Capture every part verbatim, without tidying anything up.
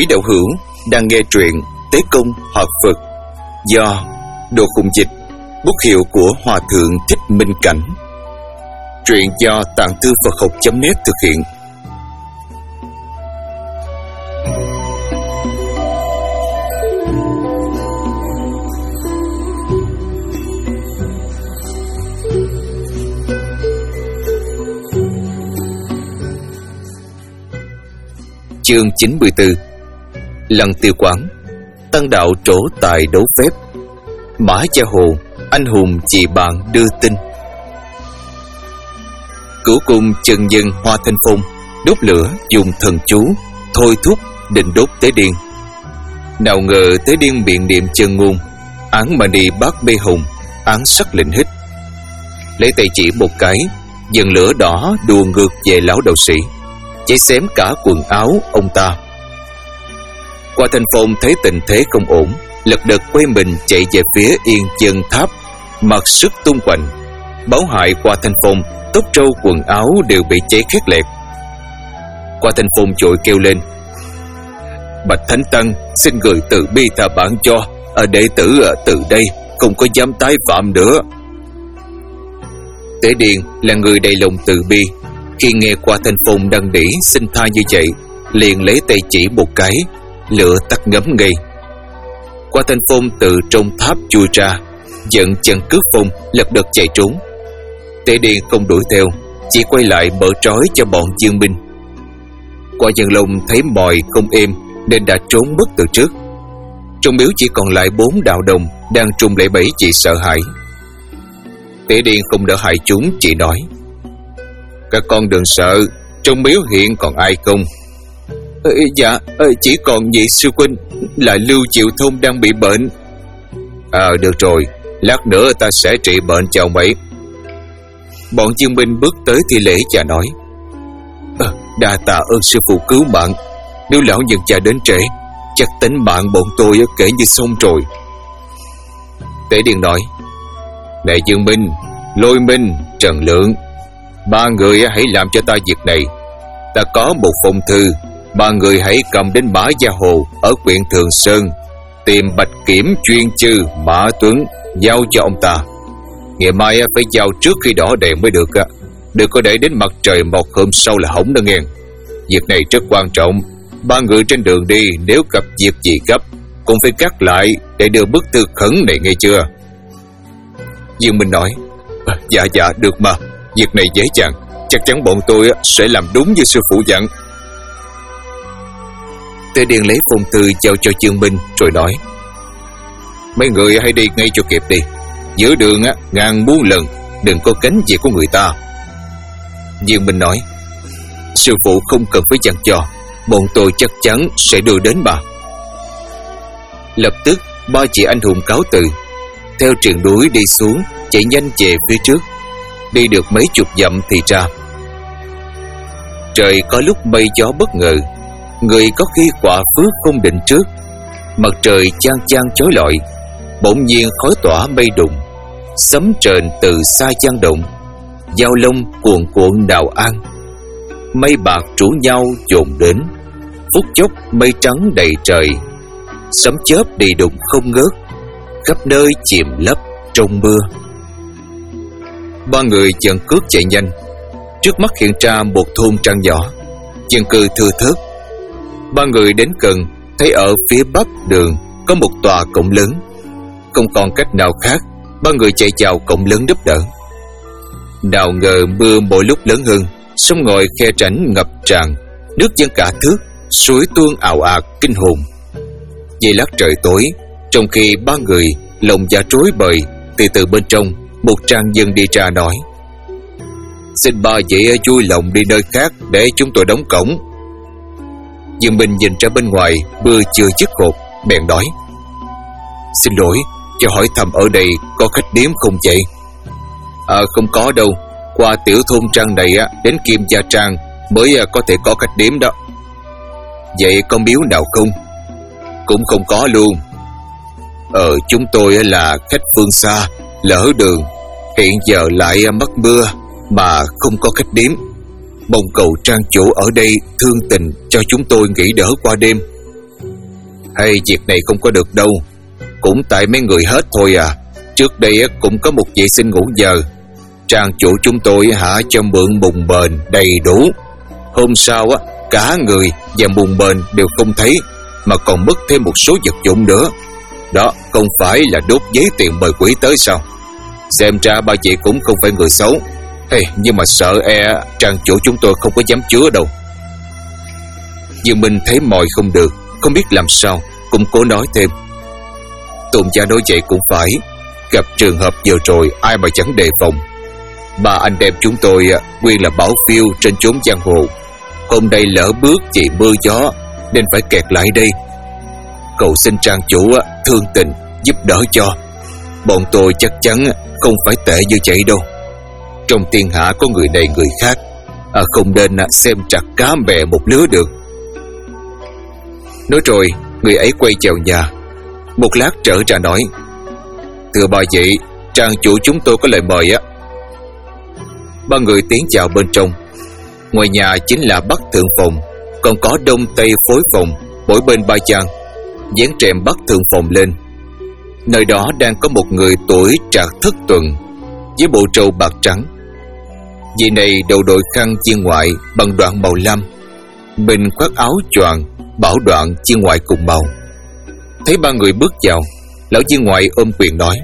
Quý đạo hữu đang nghe truyện Tế Công Hòa Phật do Đồ Khùng Dịch, bút hiệu của Hòa Thượng Thích Minh Cảnh. Truyện do Tạng Thư Phật Học chấm net thực hiện. Chương chín mươi tư. Lăng Tiêu Quán. Tăng đạo trổ tài đấu phép. Mã Gia Hồ, anh hùng chị bạn đưa tin. Cửu cung chân nhân Hoa Thanh Phong đốt lửa dùng thần chú thôi thúc định đốt tế điên. Nào ngờ tế điên miệng niệm chân ngôn án mà đi bát mê hồng, án sắc lệnh hít. Lấy tay chỉ một cái, dần lửa đỏ đùa ngược về lão đạo sĩ, cháy xém cả quần áo ông ta. Hoa Thanh Phong thấy tình thế không ổn, lật đật quay mình chạy về phía Yên Chân Tháp, mặc sức tung quạnh. Báo hại Hoa Thanh Phong tóc râu quần áo đều bị cháy khét lẹt. Hoa Thanh Phong vội kêu lên: Bạch Thánh Tăng, xin người từ bi tha bản cho, ở đệ tử ở từ đây không có dám tái phạm nữa. Tế Điền là người đầy lòng từ bi, khi nghe Hoa Thanh Phong đăng đỉ xin tha như vậy, liền lấy tay chỉ một cái, lửa tắt ngấm ngay. Hoa Thanh Phong từ trong tháp chui ra, giận chân cướp phong, lật đật chạy trốn. Tế Điền không đuổi theo, chỉ quay lại mở trói cho bọn Dương Minh. Hoa Dân Long thấy mồi không êm nên đã trốn mất từ trước. Trong miếu chỉ còn lại bốn đạo đồng đang trùng lại bẫy chị sợ hãi. Tế Điền không đỡ hại chúng, chỉ nói: Các con đừng sợ, trong miếu hiện còn ai không? Ờ, dạ, chỉ còn nhị sư huynh là Lưu Diệu Thông đang bị bệnh. À được rồi, lát nữa ta sẽ trị bệnh cho ông ấy. Bọn Dương Minh bước tới thi lễ và nói: à, đa tạ ơn sư phụ cứu mạng, nếu lão nhân cha đến trễ, chắc tính mạng bọn tôi kể như xong rồi. Tế Điền nói: Này Dương Minh, Lôi Minh, Trần Lượng, ba người hãy làm cho ta việc này. Ta có một phong thư, ba người hãy cầm đến Mã Gia Hồ ở huyện Thường Sơn, tìm Bạch Kiểm chuyên chư Mã Tuấn, giao cho ông ta. Ngày mai phải giao trước khi đỏ đèn mới được, đừng có để đến mặt trời mọc hôm sau là hỏng đâu nghe. Việc này rất quan trọng, ba người trên đường đi nếu gặp việc gì gấp cũng phải cắt lại để đưa bức thư khẩn này, nghe chưa? Dương Minh nói: à, Dạ dạ được mà, việc này dễ dàng, chắc chắn bọn tôi sẽ làm đúng như sư phụ dặn. Tế Điền lấy phong thư giao cho Dương Minh rồi nói: Mấy người hãy đi ngay cho kịp đi, giữa đường á ngàn muôn lần đừng có cánh việc của người ta. Dương Minh nói: Sư phụ không cần phải dặn dò, bọn tôi chắc chắn sẽ đưa đến bà. Lập tức ba chị anh hùng cáo từ, theo triền núi đi xuống, chạy nhanh về phía trước. Đi được mấy chục dặm thì ra. Trời có lúc mây gió bất ngờ, người có khi quả phước không định trước. Mặt trời chang chang chói lọi, bỗng nhiên khói tỏa mây đùng, sấm trền từ xa giăng động, giao long cuồn cuộn đào an. Mây bạc rủ nhau dồn đến, phút chốc mây trắng đầy trời, sấm chớp đi đụng không ngớt, khắp nơi chìm lấp trong mưa. Ba người chần cước chạy nhanh. Trước mắt hiện ra một thôn trang nhỏ, dân cư thưa thớt. Ba người đến gần, thấy ở phía bắc đường có một tòa cổng lớn. Không còn cách nào khác, ba người chạy vào cổng lớn giúp đỡ. Nào ngờ mưa mỗi lúc lớn hơn, sông ngòi khe rãnh ngập tràn, nước dâng cả thước, suối tuôn ào ạt kinh hồn. Giây lát trời tối, trong khi ba người lòng dạ rối bời, thì từ bên trong một trang dân đi ra nói: Xin ba vị vui lòng đi nơi khác để chúng tôi đóng cổng. Dương Minh nhìn ra bên ngoài, mưa chưa dứt hột, bèn nói: Xin lỗi, cho hỏi thăm ở đây có khách điếm không vậy? À không có đâu, qua tiểu thôn trang này đến Kim Gia Trang mới có thể có khách điếm đó. Vậy có miếu nào không? Cũng không có luôn. Ờ chúng tôi là khách phương xa, lỡ đường, hiện giờ lại mắc mưa mà không có khách điếm. Mong cầu trang chủ ở đây thương tình cho chúng tôi nghỉ đỡ qua đêm. Hay việc này không có được đâu. Cũng tại mấy người hết thôi à. Trước đây cũng có một vị xin ngủ giờ. Trang chủ chúng tôi hả cho mượn bùn bền đầy đủ. Hôm sau á, cả người và bùn bền đều không thấy, mà còn mất thêm một số vật dụng nữa. Đó không phải là đốt giấy tiền mời quỷ tới sao? Xem ra ba chị cũng không phải người xấu. Hey, nhưng mà sợ e trang chủ chúng tôi không có dám chứa đâu. Dương Minh thấy mồi không được, không biết làm sao, cũng cố nói thêm. Tôn gia nói vậy cũng phải. Gặp trường hợp vừa rồi ai mà chẳng đề phòng. Ba anh em chúng tôi nguyên là bảo phiêu trên chốn giang hồ. Hôm nay lỡ bước vì mưa gió nên phải kẹt lại đây. Cầu xin trang chủ thương tình giúp đỡ cho. Bọn tôi chắc chắn không phải tệ như vậy đâu. Trong thiên hạ có người này người khác, à, không nên xem chặt cá mè một lứa được. Nói rồi người ấy quay vào nhà. Một lát trở ra nói: Thưa ba vị, trang chủ chúng tôi có lời mời á. Ba người tiến vào bên trong. Ngoài nhà chính là bắc thượng phòng, còn có đông tây phối phòng, mỗi bên ba gian. Dán rèm bắc thượng phòng lên. Nơi đó đang có một người tuổi trạc thất tuần, với bộ trâu bạc trắng. Vị này đầu đội khăn viên ngoại bằng đoạn màu lam, mình khoác áo choàng bảo đoạn viên ngoại cùng màu. Thấy ba người bước vào, lão viên ngoại ôm quyền nói: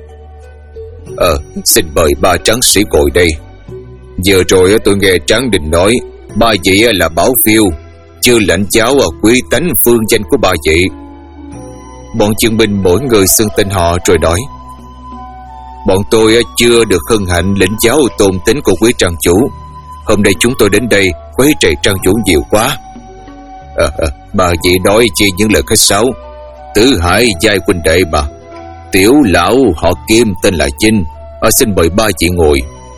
Ờ, xin mời ba tráng sĩ ngồi đây. Vừa rồi tôi nghe Tráng Đình nói ba vị là bảo phiêu, chưa lãnh giáo quý tánh phương danh của ba vị. Bọn chương binh mỗi người xưng tên họ rồi nói: Bọn tôi chưa được hân hạnh lĩnh giáo tôn tính của quý trang chủ. Hôm nay chúng tôi đến đây quấy rầy trang chủ nhiều quá. à, à, Bà vị nói chi những lời khách sáo. Tứ Hải giai huynh đệ mà. Tiểu lão họ Kim tên là Chinh. à, Xin mời ba chị ngồi.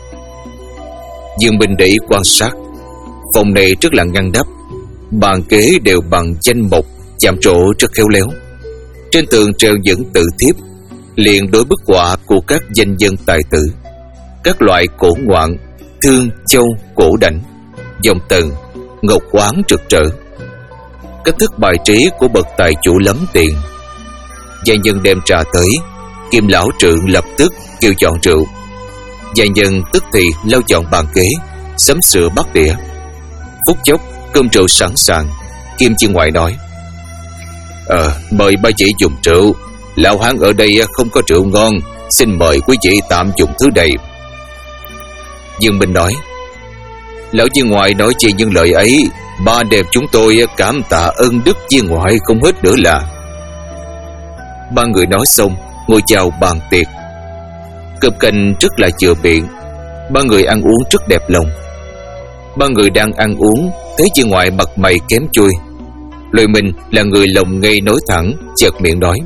Dương Minh để ý quan sát. Phòng này rất là ngăn nắp, bàn ghế đều bằng danh mộc, chạm trổ rất khéo léo. Trên tường treo những tự thiếp liền đối bức họa của các danh dân tài tử, các loại cổ ngoạn, thương, châu, cổ đảnh, dòng tần, ngọc khoáng rực rỡ. Cách thức bài trí của bậc tài chủ lắm tiền. Gia nhân đem trà tới, Kim lão trượng lập tức kêu chọn rượu. Gia nhân tức thì lau dọn bàn ghế, sắm sửa bát đĩa. Phút chốc cơm rượu sẵn sàng. Kim Chi Ngoại nói: Ờ, mời ba chị dùng rượu. Lão hán ở đây không có rượu ngon, xin mời quý vị tạm dùng thứ này. Dương Minh nói: Lão Viên Ngoại nói chi những lời ấy, ba đẹp chúng tôi cảm tạ ơn đức Viên Ngoại không hết nữa là. Ba người nói xong ngồi chào bàn tiệc. Cơm canh rất là chừa miệng. Ba người ăn uống rất đẹp lòng. Ba người đang ăn uống thấy Viên Ngoại mặt mày kém chui. Lời mình là người lòng ngây nói thẳng, chợt miệng nói: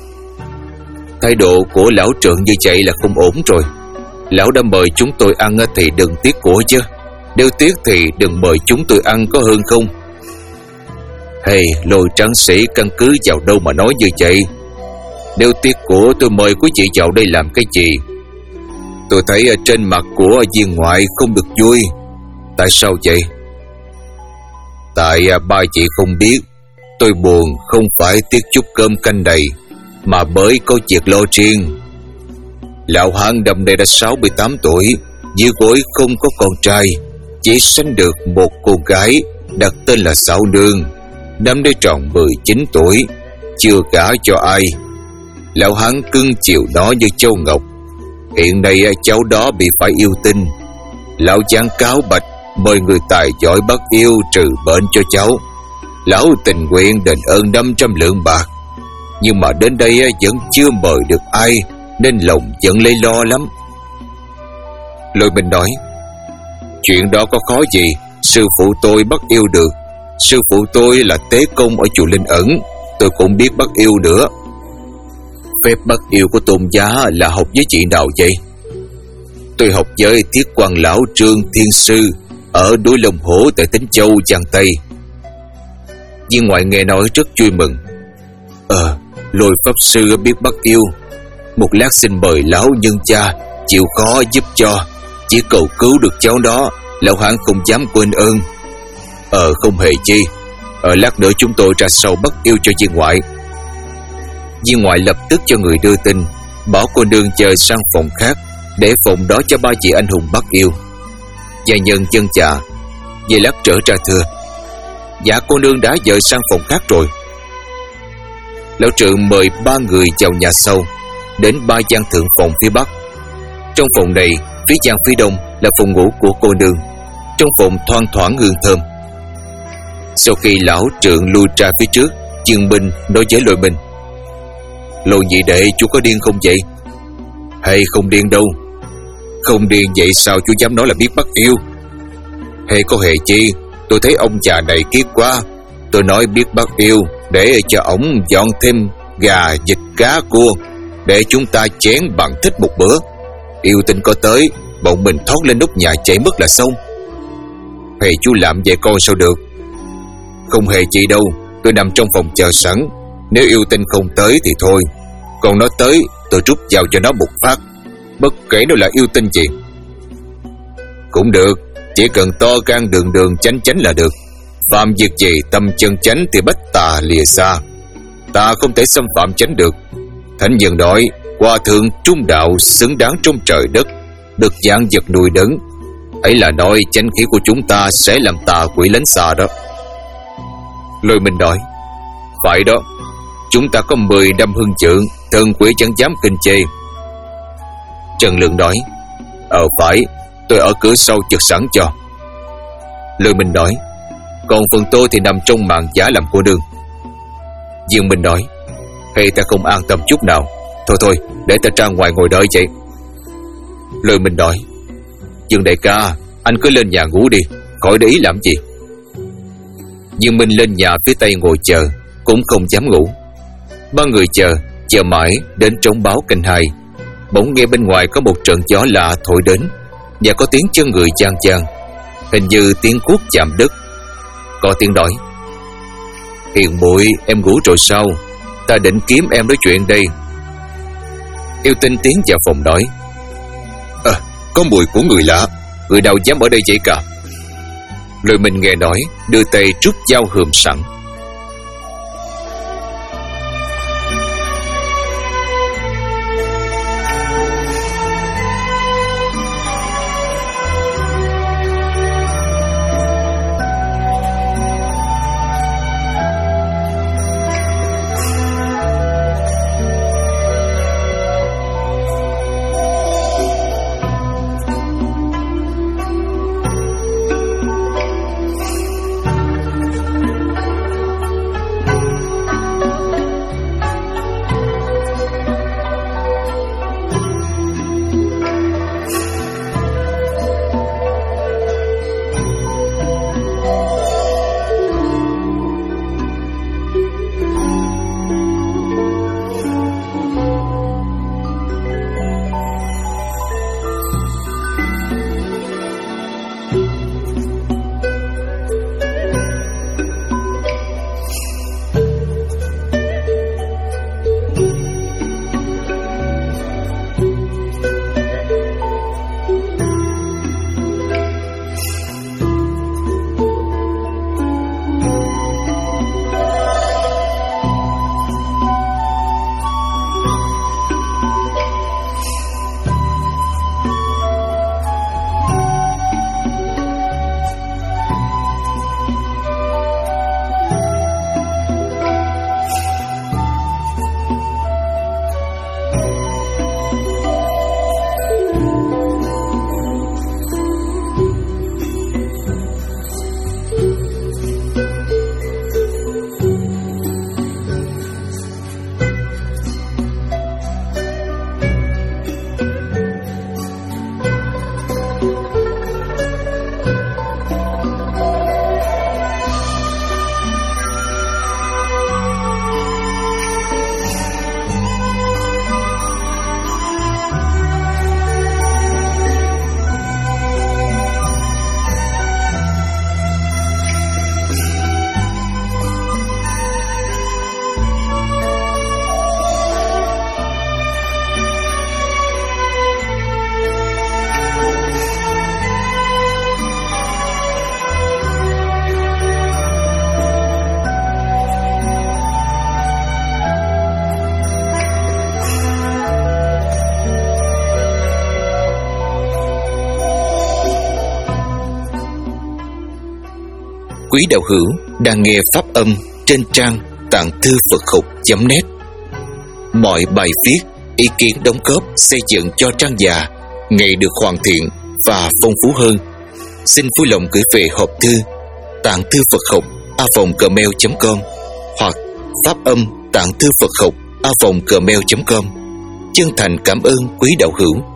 Thái độ của lão trượng như vậy là không ổn rồi. Lão đã mời chúng tôi ăn thì đừng tiếc của chứ. Nếu tiếc thì đừng mời chúng tôi ăn, có hơn không? Hay lôi tráng sĩ căn cứ vào đâu mà nói như vậy? Nếu tiếc của tôi mời quý vị vào đây làm cái gì? Tôi thấy trên mặt của Viên Ngoại không được vui. Tại sao vậy? Tại ba chị không biết, tôi buồn không phải tiếc chút cơm canh này, mà bởi có việc lo riêng. Lão hán năm nay đã sáu mươi tám tuổi, dưới gối không có con trai, chỉ sanh được một cô gái đặt tên là Sảo Nương. Năm nay tròn mười chín tuổi, chưa gả cho ai. Lão hán cưng chiều nó như châu ngọc. Hiện nay cháu đó bị phải yêu tinh. Lão giáng cáo bạch mời người tài giỏi bắt yêu trừ bệnh cho cháu. Lão tình nguyện đền ơn năm trăm lượng bạc, nhưng mà đến đây vẫn chưa mời được ai, nên lòng vẫn lấy lo lắm. Lôi Minh nói: Chuyện đó có khó gì, sư phụ tôi bắt yêu được. Sư phụ tôi là tế công ở chùa Linh Ẩn, tôi cũng biết bắt yêu nữa. Phép bắt yêu của tôn giá là học với chị nào vậy? Tôi học với Thiết Quan lão Trương Thiên Sư ở núi Long Hổ tại Tính Châu, Giang Tây. Viên Ngoại nghe nói rất vui mừng. Ờ, Lôi pháp sư biết bắt yêu. Một lát xin mời lão nhân cha chịu khó giúp cho. Chỉ cầu cứu được cháu đó, lão hán không dám quên ơn. Ờ không hề chi. Ờ lát nữa chúng tôi ra sau bắt yêu cho Viên Ngoại. Viên ngoại lập tức cho người đưa tin, bảo cô nương chờ sang phòng khác, để phòng đó cho ba vị anh hùng bắt yêu. Gia nhân chân chà, về lát trở ra thưa: Dạ cô nương đã dời sang phòng khác rồi. Lão Trượng mời ba người vào nhà sau, đến ba gian thượng phòng phía bắc. Trong phòng này, phía gian phía đông là phòng ngủ của cô nương. Trong phòng thoang thoảng hương thơm. Sau khi lão Trượng lui ra phía trước, Dương Minh nói với Lôi Minh: Lôi nhị đệ, chú có điên không vậy? Hay không điên đâu. Không điên vậy sao chú dám nói là biết bắt yêu? Hay có hề chi, tôi thấy ông già này kiết quá. Tôi nói biết bắt yêu để cho ổng dọn thêm gà, vịt, cá, cua, để chúng ta chén bằng thích một bữa. Yêu tinh có tới, bọn mình thoát lên nóc nhà chạy mất là xong. Hay chú làm vậy coi sao được? Không hề chi đâu, tôi nằm trong phòng chờ sẵn. Nếu yêu tinh không tới thì thôi, còn nó tới tôi rút vào cho nó một phát, bất kể nó là yêu tinh gì. Cũng được, chỉ cần to gan đường đường chánh chánh là được. Phạm việc gì tâm chân chánh thì bách tà lìa xa. Ta không thể xâm phạm chánh được. Thánh nhân nói hòa thượng trung đạo xứng đáng trong trời đất, được dạng vật nuôi đấng. Ấy là nói chánh khí của chúng ta sẽ làm tà quỷ lánh xa đó. Lôi Minh nói: Phải đó, chúng ta có mười năm hương trượng, thần quỷ chẳng dám kinh chê. Trần Lượng nói: Ờ phải, tôi ở cửa sau chật sẵn cho. Lôi Minh nói: Còn phần tôi thì nằm trong màn giả làm cô nương. Dương Minh nói: Hay ta không an tâm chút nào. Thôi thôi, để ta ra ngoài ngồi đợi vậy. Lôi Minh nói: Dương đại ca, anh cứ lên nhà ngủ đi, khỏi để ý làm gì. Dương Minh lên nhà phía tây ngồi chờ, cũng không dám ngủ. Ba người chờ, chờ mãi đến trống báo canh hai, bỗng nghe bên ngoài có một trận gió lạ thổi đến, và có tiếng chân người chan chan, hình như tiếng cuốc chạm đất. Có tiếng nói: Hiền muội, em ngủ rồi sao? Ta định kiếm em nói chuyện đây. Yêu Tinh tiến vào phòng nói: À, có mùi của người lạ, người nào dám ở đây vậy cả? Lôi Minh nghe nói, đưa tay rút dao hườm sẵn. quý đạo hữu đang nghe pháp âm trên trang tạng thư Phật học chấm net. Mọi bài viết, ý kiến đóng góp xây dựng cho trang già ngày được hoàn thiện và phong phú hơn, xin vui lòng gửi về hộp thư tạng thư Phật học a vòng gmail chấm com hoặc pháp âm tạng thư Phật học a vòng gmail chấm com. Chân thành cảm ơn quý đạo hữu.